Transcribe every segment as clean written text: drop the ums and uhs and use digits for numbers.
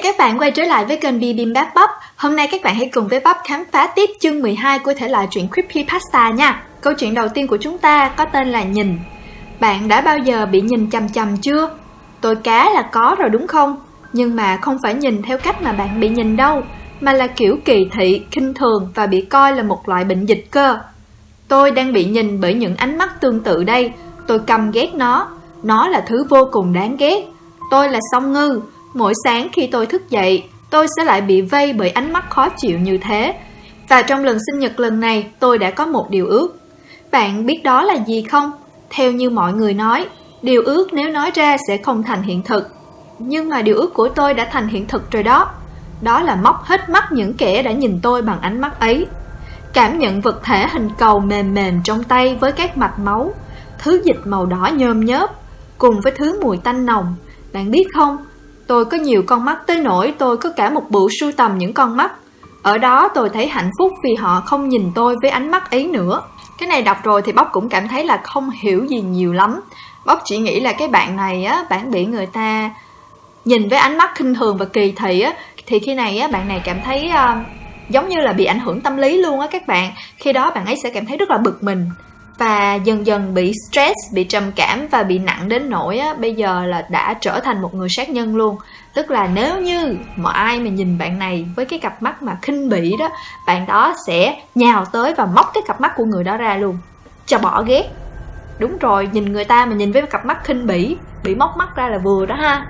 chào các bạn quay trở lại với kênh Bibimbap Pop. Hôm nay các bạn hãy cùng với Pop khám phá tiếp chương 12 của thể loại truyện Creepypasta nha. Câu chuyện đầu tiên của chúng ta có tên là Nhìn. Bạn đã bao giờ bị nhìn chằm chằm chưa? Tôi cá là có rồi đúng không? Nhưng mà không phải nhìn theo cách mà bạn bị nhìn đâu, mà là kiểu kỳ thị, khinh thường và bị coi là một loại bệnh dịch cơ. Tôi đang bị nhìn bởi những ánh mắt tương tự đây. Tôi căm ghét nó. Nó là thứ vô cùng đáng ghét. Tôi là Song Ngư. Mỗi sáng khi tôi thức dậy, tôi sẽ lại bị vây bởi ánh mắt khó chịu như thế. Và trong lần sinh nhật lần này, tôi đã có một điều ước. Bạn biết đó là gì không? Theo như mọi người nói, điều ước nếu nói ra sẽ không thành hiện thực. Nhưng mà điều ước của tôi đã thành hiện thực rồi đó. Đó là móc hết mắt những kẻ đã nhìn tôi bằng ánh mắt ấy. Cảm nhận vật thể hình cầu mềm mềm trong tay với các mạch máu, thứ dịch màu đỏ nhôm nhớp, cùng với thứ mùi tanh nồng. Bạn biết không? Tôi có nhiều con mắt tới nỗi tôi có cả một bộ sưu tầm những con mắt. Ở đó tôi thấy hạnh phúc vì họ không nhìn tôi với ánh mắt ấy nữa. Cái này đọc rồi thì Bóc cũng cảm thấy là không hiểu gì nhiều lắm. Bóc chỉ nghĩ là cái bạn này á, bạn bị người ta nhìn với ánh mắt khinh thường và kỳ thị á, thì khi này á, bạn này cảm thấy giống như là bị ảnh hưởng tâm lý luôn á các bạn. Khi đó bạn ấy sẽ cảm thấy rất là bực mình và dần dần bị stress, bị trầm cảm và bị nặng đến nỗi á, bây giờ là đã trở thành một người sát nhân luôn. Tức là nếu như mà ai mà nhìn bạn này với cái cặp mắt mà khinh bỉ đó, bạn đó sẽ nhào tới và móc cái cặp mắt của người đó ra luôn, cho bỏ ghét. Đúng rồi, nhìn người ta mà nhìn với cặp mắt khinh bỉ, bị móc mắt ra là vừa đó ha.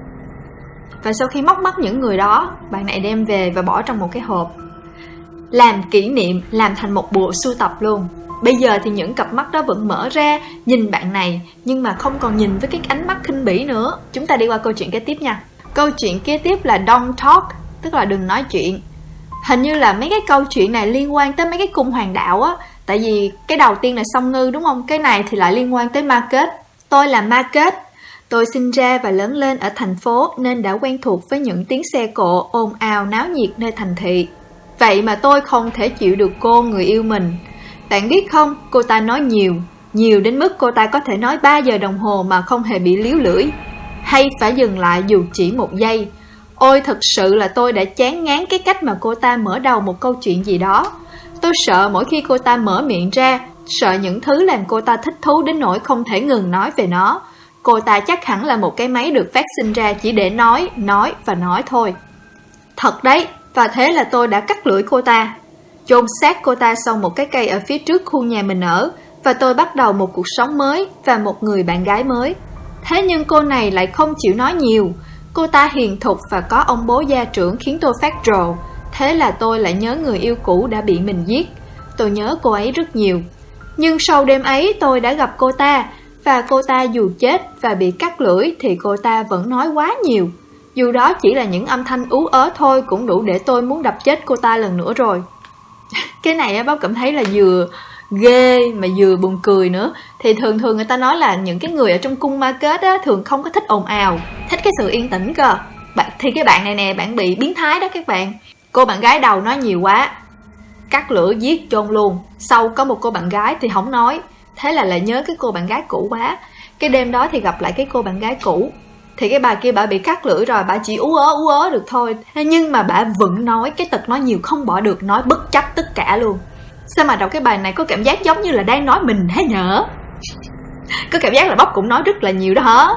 Và sau khi móc mắt những người đó, bạn này đem về và bỏ trong một cái hộp, làm kỷ niệm, làm thành một bộ sưu tập luôn. Bây giờ thì những cặp mắt đó vẫn mở ra, nhìn bạn này, nhưng mà không còn nhìn với cái ánh mắt khinh bỉ nữa. Chúng ta đi qua câu chuyện kế tiếp nha. Câu chuyện kế tiếp là Don't Talk, tức là đừng nói chuyện. Hình như là mấy cái câu chuyện này liên quan tới mấy cái cung hoàng đạo á. Tại vì cái đầu tiên là Song Ngư đúng không? Cái này thì lại liên quan tới Market. Tôi là Market. Tôi sinh ra và lớn lên ở thành phố nên đã quen thuộc với những tiếng xe cộ ồn ào náo nhiệt nơi thành thị. Vậy mà tôi không thể chịu được cô người yêu mình. Bạn biết không, cô ta nói nhiều đến mức cô ta có thể nói 3 giờ đồng hồ mà không hề bị líu lưỡi, hay phải dừng lại dù chỉ một giây. Ôi thật sự là tôi đã chán ngán cái cách mà cô ta mở đầu một câu chuyện gì đó. Tôi sợ mỗi khi cô ta mở miệng ra, sợ những thứ làm cô ta thích thú đến nỗi không thể ngừng nói về nó. Cô ta chắc hẳn là một cái máy được phát sinh ra chỉ để nói và nói thôi. Thật đấy, và thế là tôi đã cắt lưỡi cô ta, chôn xác cô ta sau một cái cây ở phía trước khu nhà mình ở, và tôi bắt đầu một cuộc sống mới và một người bạn gái mới. Thế nhưng cô này lại không chịu nói nhiều. Cô ta hiền thục và có ông bố gia trưởng khiến tôi phát rồ. Thế là tôi lại nhớ người yêu cũ đã bị mình giết. Tôi nhớ cô ấy rất nhiều. Nhưng sau đêm ấy tôi đã gặp cô ta, và cô ta dù chết và bị cắt lưỡi thì cô ta vẫn nói quá nhiều. Dù đó chỉ là những âm thanh ú ớ thôi cũng đủ để tôi muốn đập chết cô ta lần nữa rồi. Cái này Báo cảm thấy là vừa ghê mà vừa buồn cười nữa. Thì thường người ta nói là những cái người ở trong cung Market á, thường không có thích ồn ào, thích cái sự yên tĩnh cơ. Thì cái bạn này nè, bạn bị biến thái đó các bạn. Cô bạn gái đầu nói nhiều quá, cắt lưỡi giết chôn luôn. Sau có một cô bạn gái thì không nói. Thế là lại nhớ cái cô bạn gái cũ quá. Cái đêm đó thì gặp lại cái cô bạn gái cũ, thì cái bà kia bà bị cắt lưỡi rồi, bà chỉ ú ớ được thôi. Thế nhưng mà bà vẫn nói, cái tật nói nhiều không bỏ được, nói bất chấp tất cả luôn. Sao mà đọc cái bài này có cảm giác giống như là đang nói mình thế nhở? Có cảm giác là Bóc cũng nói rất là nhiều đó hả?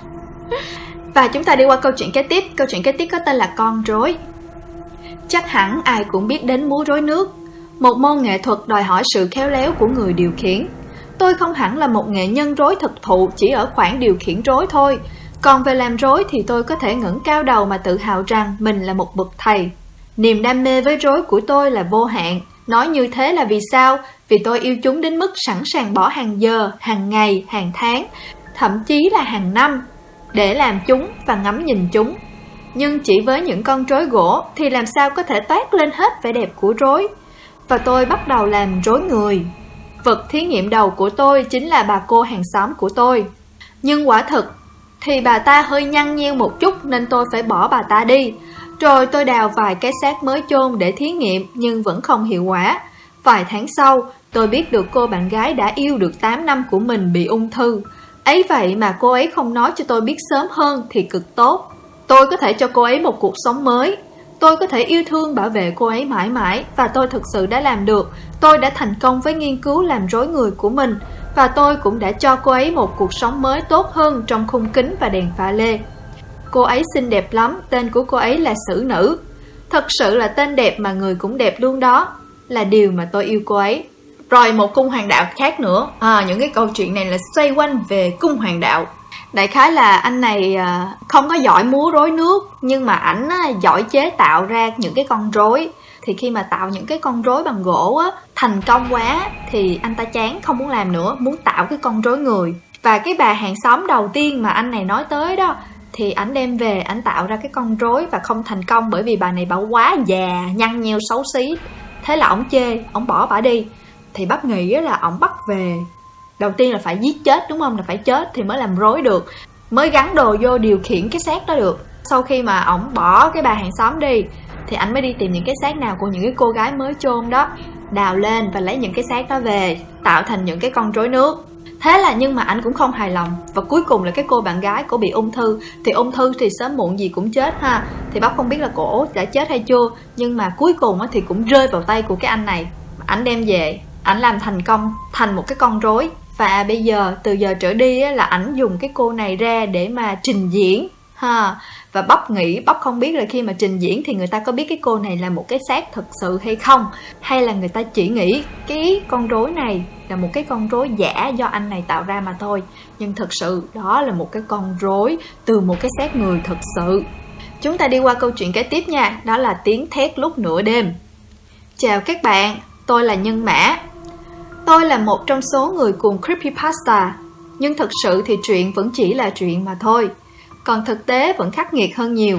Và chúng ta đi qua câu chuyện kế tiếp. Câu chuyện kế tiếp có tên là Con rối. Chắc hẳn ai cũng biết đến múa rối nước, một môn nghệ thuật đòi hỏi sự khéo léo của người điều khiển. Tôi không hẳn là một nghệ nhân rối thực thụ, chỉ ở khoản điều khiển rối thôi. Còn về làm rối thì tôi có thể ngẩng cao đầu mà tự hào rằng mình là một bậc thầy. Niềm đam mê với rối của tôi là vô hạn. Nói như thế là vì sao? Vì tôi yêu chúng đến mức sẵn sàng bỏ hàng giờ, hàng ngày, hàng tháng, thậm chí là hàng năm để làm chúng và ngắm nhìn chúng. Nhưng chỉ với những con rối gỗ thì làm sao có thể toát lên hết vẻ đẹp của rối. Và tôi bắt đầu làm rối người. Vật thí nghiệm đầu của tôi chính là bà cô hàng xóm của tôi. Nhưng quả thực thì bà ta hơi nhăn nheo một chút nên tôi phải bỏ bà ta đi. Rồi tôi đào vài cái xác mới chôn để thí nghiệm nhưng vẫn không hiệu quả. Vài tháng sau, tôi biết được cô bạn gái đã yêu được 8 năm của mình bị ung thư. Ấy vậy mà cô ấy không nói cho tôi biết sớm hơn thì cực tốt. Tôi có thể cho cô ấy một cuộc sống mới. Tôi có thể yêu thương bảo vệ cô ấy mãi mãi. Và tôi thực sự đã làm được. Tôi đã thành công với nghiên cứu làm rối người của mình. Và tôi cũng đã cho cô ấy một cuộc sống mới tốt hơn trong khung kính và đèn pha lê. Cô ấy xinh đẹp lắm. Tên của cô ấy là Xử Nữ. Thật sự là tên đẹp mà người cũng đẹp luôn đó. Là điều mà tôi yêu cô ấy. Rồi một cung hoàng đạo khác nữa. Những cái câu chuyện này là xoay quanh về cung hoàng đạo. Đại khái là anh này không có giỏi múa rối nước, nhưng mà ảnh giỏi chế tạo ra những cái con rối. Thì khi mà tạo những cái con rối bằng gỗ á, thành công quá thì anh ta chán, không muốn làm nữa, muốn tạo cái con rối người. Và cái bà hàng xóm đầu tiên mà anh này nói tới đó, thì ảnh đem về, ảnh tạo ra cái con rối và không thành công, bởi vì bà này bà quá già, nhăn nheo xấu xí. Thế là ổng chê, ổng bỏ bà đi. Thì bác nghĩ là ổng bắt về, đầu tiên là phải giết chết, đúng không? Là phải chết thì mới làm rối được, mới gắn đồ vô điều khiển cái xác đó được. Sau khi mà ổng bỏ cái bà hàng xóm đi thì ảnh mới đi tìm những cái xác nào của những cái cô gái mới chôn đó, đào lên và lấy những cái xác đó về, tạo thành những cái con rối nước. Thế là nhưng mà ảnh cũng không hài lòng. Và cuối cùng là cái cô bạn gái cổ bị ung thư. Thì ung thư thì sớm muộn gì cũng chết ha. Thì bác không biết là cổ đã chết hay chưa, nhưng mà cuối cùng thì cũng rơi vào tay của cái anh này. Ảnh đem về, ảnh làm thành công thành một cái con rối. Và bây giờ từ giờ trở đi là ảnh dùng cái cô này ra để mà trình diễn ha. Và bắp nghĩ, bắp không biết là khi mà trình diễn thì người ta có biết cái cô này là một cái xác thực sự hay không, hay là người ta chỉ nghĩ cái con rối này là một cái con rối giả do anh này tạo ra mà thôi. Nhưng thực sự đó là một cái con rối từ một cái xác người thực sự. Chúng ta đi qua câu chuyện kế tiếp nha. Đó là tiếng thét lúc nửa đêm. Chào các bạn, tôi là Nhân Mã. Tôi là một trong số người cuồng creepypasta. Nhưng thực sự thì chuyện vẫn chỉ là chuyện mà thôi. Còn thực tế vẫn khắc nghiệt hơn nhiều.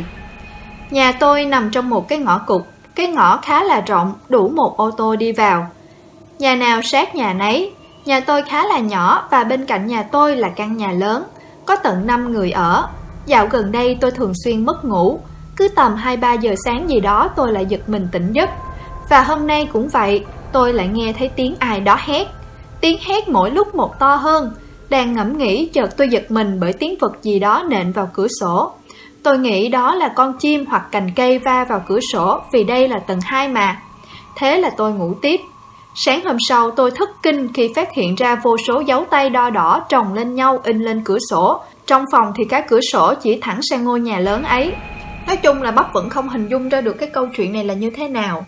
Nhà tôi nằm trong một cái ngõ cụt. Cái ngõ khá là rộng, đủ một ô tô đi vào. Nhà nào sát nhà nấy. Nhà tôi khá là nhỏ và bên cạnh nhà tôi là căn nhà lớn, có tận 5 người ở. Dạo gần đây tôi thường xuyên mất ngủ. Cứ tầm 2-3 giờ sáng gì đó tôi lại giật mình tỉnh giấc. Và hôm nay cũng vậy, tôi lại nghe thấy tiếng ai đó hét. Tiếng hét mỗi lúc một to hơn. Đang ngẫm nghĩ chợt tôi giật mình bởi tiếng vật gì đó nện vào cửa sổ. Tôi nghĩ đó là con chim hoặc cành cây va vào cửa sổ, vì đây là tầng 2 mà. Thế là tôi ngủ tiếp. Sáng hôm sau tôi thất kinh khi phát hiện ra vô số dấu tay đo đỏ chồng lên nhau in lên cửa sổ. Trong phòng thì các cửa sổ chỉ thẳng sang ngôi nhà lớn ấy. Nói chung là bắp vẫn không hình dung ra được cái câu chuyện này là như thế nào.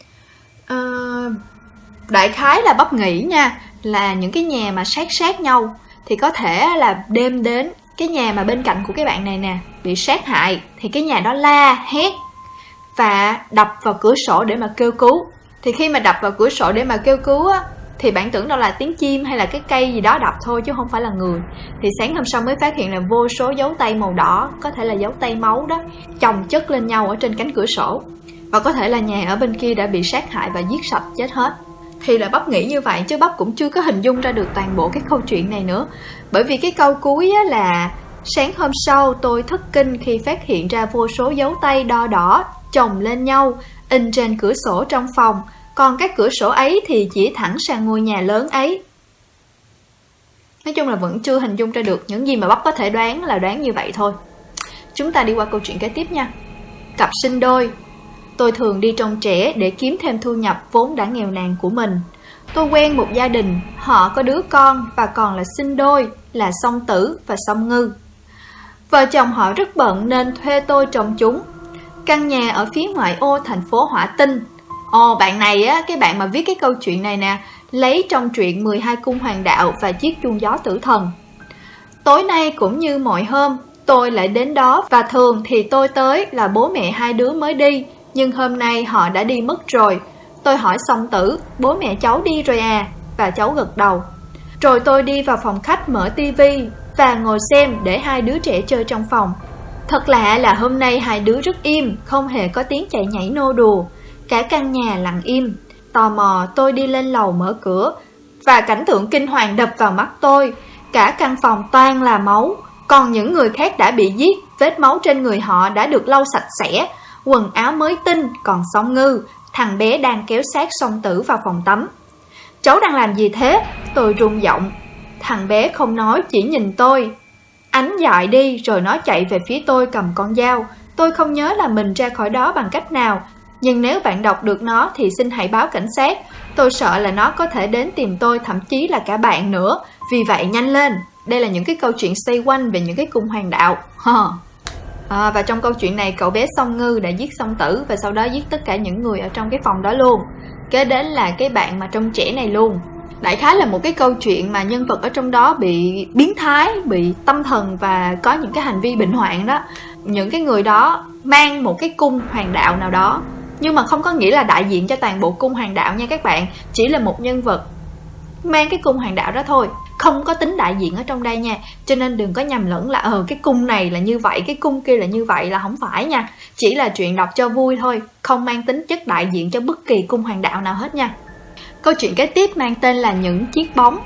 Đại khái là bắp nghĩ nha, là những cái nhà mà sát nhau thì có thể là đêm đến cái nhà mà bên cạnh của cái bạn này nè bị sát hại, thì cái nhà đó la hét và đập vào cửa sổ để mà kêu cứu. Thì khi mà đập vào cửa sổ để mà kêu cứu á, thì bạn tưởng đâu là tiếng chim hay là cái cây gì đó đập thôi chứ không phải là người. Thì sáng hôm sau mới phát hiện là vô số dấu tay màu đỏ, có thể là dấu tay máu đó, chồng chất lên nhau ở trên cánh cửa sổ. Và có thể là nhà ở bên kia đã bị sát hại và giết sạch chết hết. Thì là bắp nghĩ như vậy, chứ bắp cũng chưa có hình dung ra được toàn bộ cái câu chuyện này nữa. Bởi vì cái câu cuối á là sáng hôm sau tôi thất kinh khi phát hiện ra vô số dấu tay đo đỏ chồng lên nhau in trên cửa sổ trong phòng. Còn các cửa sổ ấy thì chỉ thẳng sang ngôi nhà lớn ấy. Nói chung là vẫn chưa hình dung ra được. Những gì mà bắp có thể đoán là đoán như vậy thôi. Chúng ta đi qua câu chuyện kế tiếp nha. Cặp sinh đôi. Tôi thường đi trông trẻ để kiếm thêm thu nhập vốn đã nghèo nàn của mình. Tôi quen một gia đình, họ có đứa con và còn là sinh đôi, là Song Tử và Song Ngư. Vợ chồng họ rất bận nên thuê tôi trông chúng. Căn nhà ở phía ngoại ô thành phố Hỏa Tinh. Bạn này á, cái bạn mà viết cái câu chuyện này nè, lấy trong truyện 12 cung hoàng đạo và chiếc chuông gió tử thần. Tối nay cũng như mọi hôm, tôi lại đến đó và thường thì tôi tới là bố mẹ hai đứa mới đi, nhưng hôm nay họ đã đi mất rồi. Tôi hỏi Song Tử, bố mẹ cháu đi rồi à? Và cháu gật đầu. Rồi tôi đi vào phòng khách mở tivi và ngồi xem để hai đứa trẻ chơi trong phòng. Thật lạ là hôm nay hai đứa rất im, không hề có tiếng chạy nhảy nô đùa. Cả căn nhà lặng im. Tò mò tôi đi lên lầu mở cửa và cảnh tượng kinh hoàng đập vào mắt tôi. Cả căn phòng toàn là máu. Còn những người khác đã bị giết, vết máu trên người họ đã được lau sạch sẽ, quần áo mới tinh. Còn Song Ngư, thằng bé đang kéo xác Song Tử vào phòng tắm. Cháu đang làm gì thế? Tôi run giọng. Thằng bé không nói, chỉ nhìn tôi. Ánh dại đi rồi nó chạy về phía tôi cầm con dao. Tôi không nhớ là mình ra khỏi đó bằng cách nào, nhưng nếu bạn đọc được nó thì xin hãy báo cảnh sát. Tôi sợ là nó có thể đến tìm tôi, thậm chí là cả bạn nữa. Vì vậy nhanh lên. Đây là những cái câu chuyện xoay quanh về những cái cung hoàng đạo. Và trong câu chuyện này, cậu bé Song Ngư đã giết Song Tử và sau đó giết tất cả những người ở trong cái phòng đó luôn. Kế đến là cái bạn mà trông trẻ này luôn. Đại khái là một cái câu chuyện mà nhân vật ở trong đó bị biến thái, bị tâm thần và có những cái hành vi bệnh hoạn đó. Những cái người đó mang một cái cung hoàng đạo nào đó, nhưng mà không có nghĩa là đại diện cho toàn bộ cung hoàng đạo nha các bạn. Chỉ là một nhân vật mang cái cung hoàng đạo đó thôi, không có tính đại diện ở trong đây nha. Cho nên đừng có nhầm lẫn là cái cung này là như vậy, cái cung kia là như vậy, là không phải nha. Chỉ là chuyện đọc cho vui thôi, không mang tính chất đại diện cho bất kỳ cung hoàng đạo nào hết nha. Câu chuyện kế tiếp mang tên là Những chiếc bóng.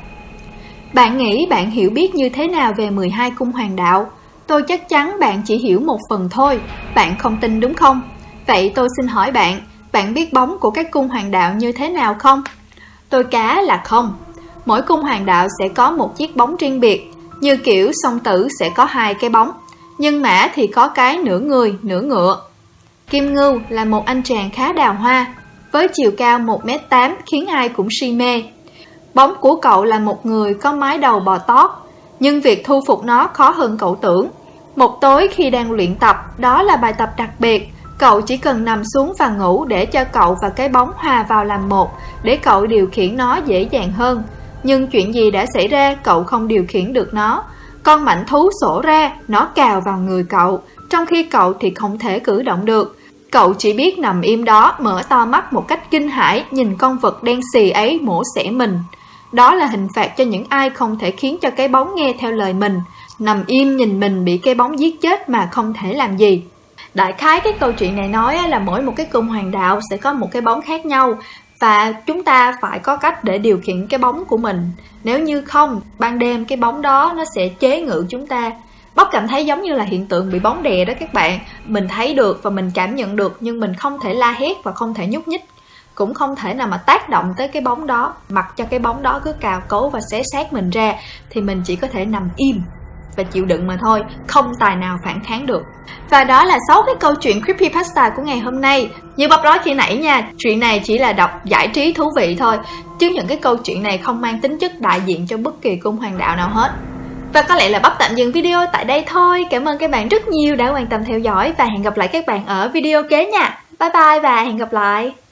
Bạn nghĩ bạn hiểu biết như thế nào về 12 cung hoàng đạo? Tôi chắc chắn bạn chỉ hiểu một phần thôi. Bạn không tin đúng không? Vậy tôi xin hỏi bạn, bạn biết bóng của các cung hoàng đạo như thế nào không? Tôi cá là không. Mỗi cung hoàng đạo sẽ có một chiếc bóng riêng biệt. Như kiểu Song Tử sẽ có 2 cái bóng, Nhân Mã thì có cái nửa người, nửa ngựa. Kim Ngưu là một anh chàng khá đào hoa, với chiều cao 1m8 khiến ai cũng si mê. Bóng của cậu là một người có mái đầu bò tót, nhưng việc thu phục nó khó hơn cậu tưởng. Một tối khi đang luyện tập, đó là bài tập đặc biệt, cậu chỉ cần nằm xuống và ngủ để cho cậu và cái bóng hòa vào làm một, để cậu điều khiển nó dễ dàng hơn. Nhưng chuyện gì đã xảy ra, cậu không điều khiển được nó. Con mãnh thú sổ ra, nó cào vào người cậu, trong khi cậu thì không thể cử động được. Cậu chỉ biết nằm im đó, mở to mắt một cách kinh hãi, nhìn con vật đen xì ấy mổ xẻ mình. Đó là hình phạt cho những ai không thể khiến cho cái bóng nghe theo lời mình, nằm im nhìn mình bị cái bóng giết chết mà không thể làm gì. Đại khái cái câu chuyện này nói là mỗi một cái cung hoàng đạo sẽ có một cái bóng khác nhau, và chúng ta phải có cách để điều khiển cái bóng của mình. Nếu như không, ban đêm cái bóng đó nó sẽ chế ngự chúng ta. Bắp cảm thấy giống như là hiện tượng bị bóng đè đó các bạn. Mình thấy được và mình cảm nhận được, nhưng mình không thể la hét và không thể nhúc nhích, cũng không thể nào mà tác động tới cái bóng đó. Mặc cho cái bóng đó cứ cào cấu và xé xác mình ra, thì mình chỉ có thể nằm im và chịu đựng mà thôi, không tài nào phản kháng được. Và đó là 6 cái câu chuyện creepypasta của ngày hôm nay. Như Bắp nói khi nãy nha, chuyện này chỉ là đọc giải trí thú vị thôi, chứ những cái câu chuyện này không mang tính chất đại diện cho bất kỳ cung hoàng đạo nào hết. Và có lẽ là Bắp tạm dừng video tại đây thôi. Cảm ơn các bạn rất nhiều đã quan tâm theo dõi, và hẹn gặp lại các bạn ở video kế nha. Bye bye và hẹn gặp lại.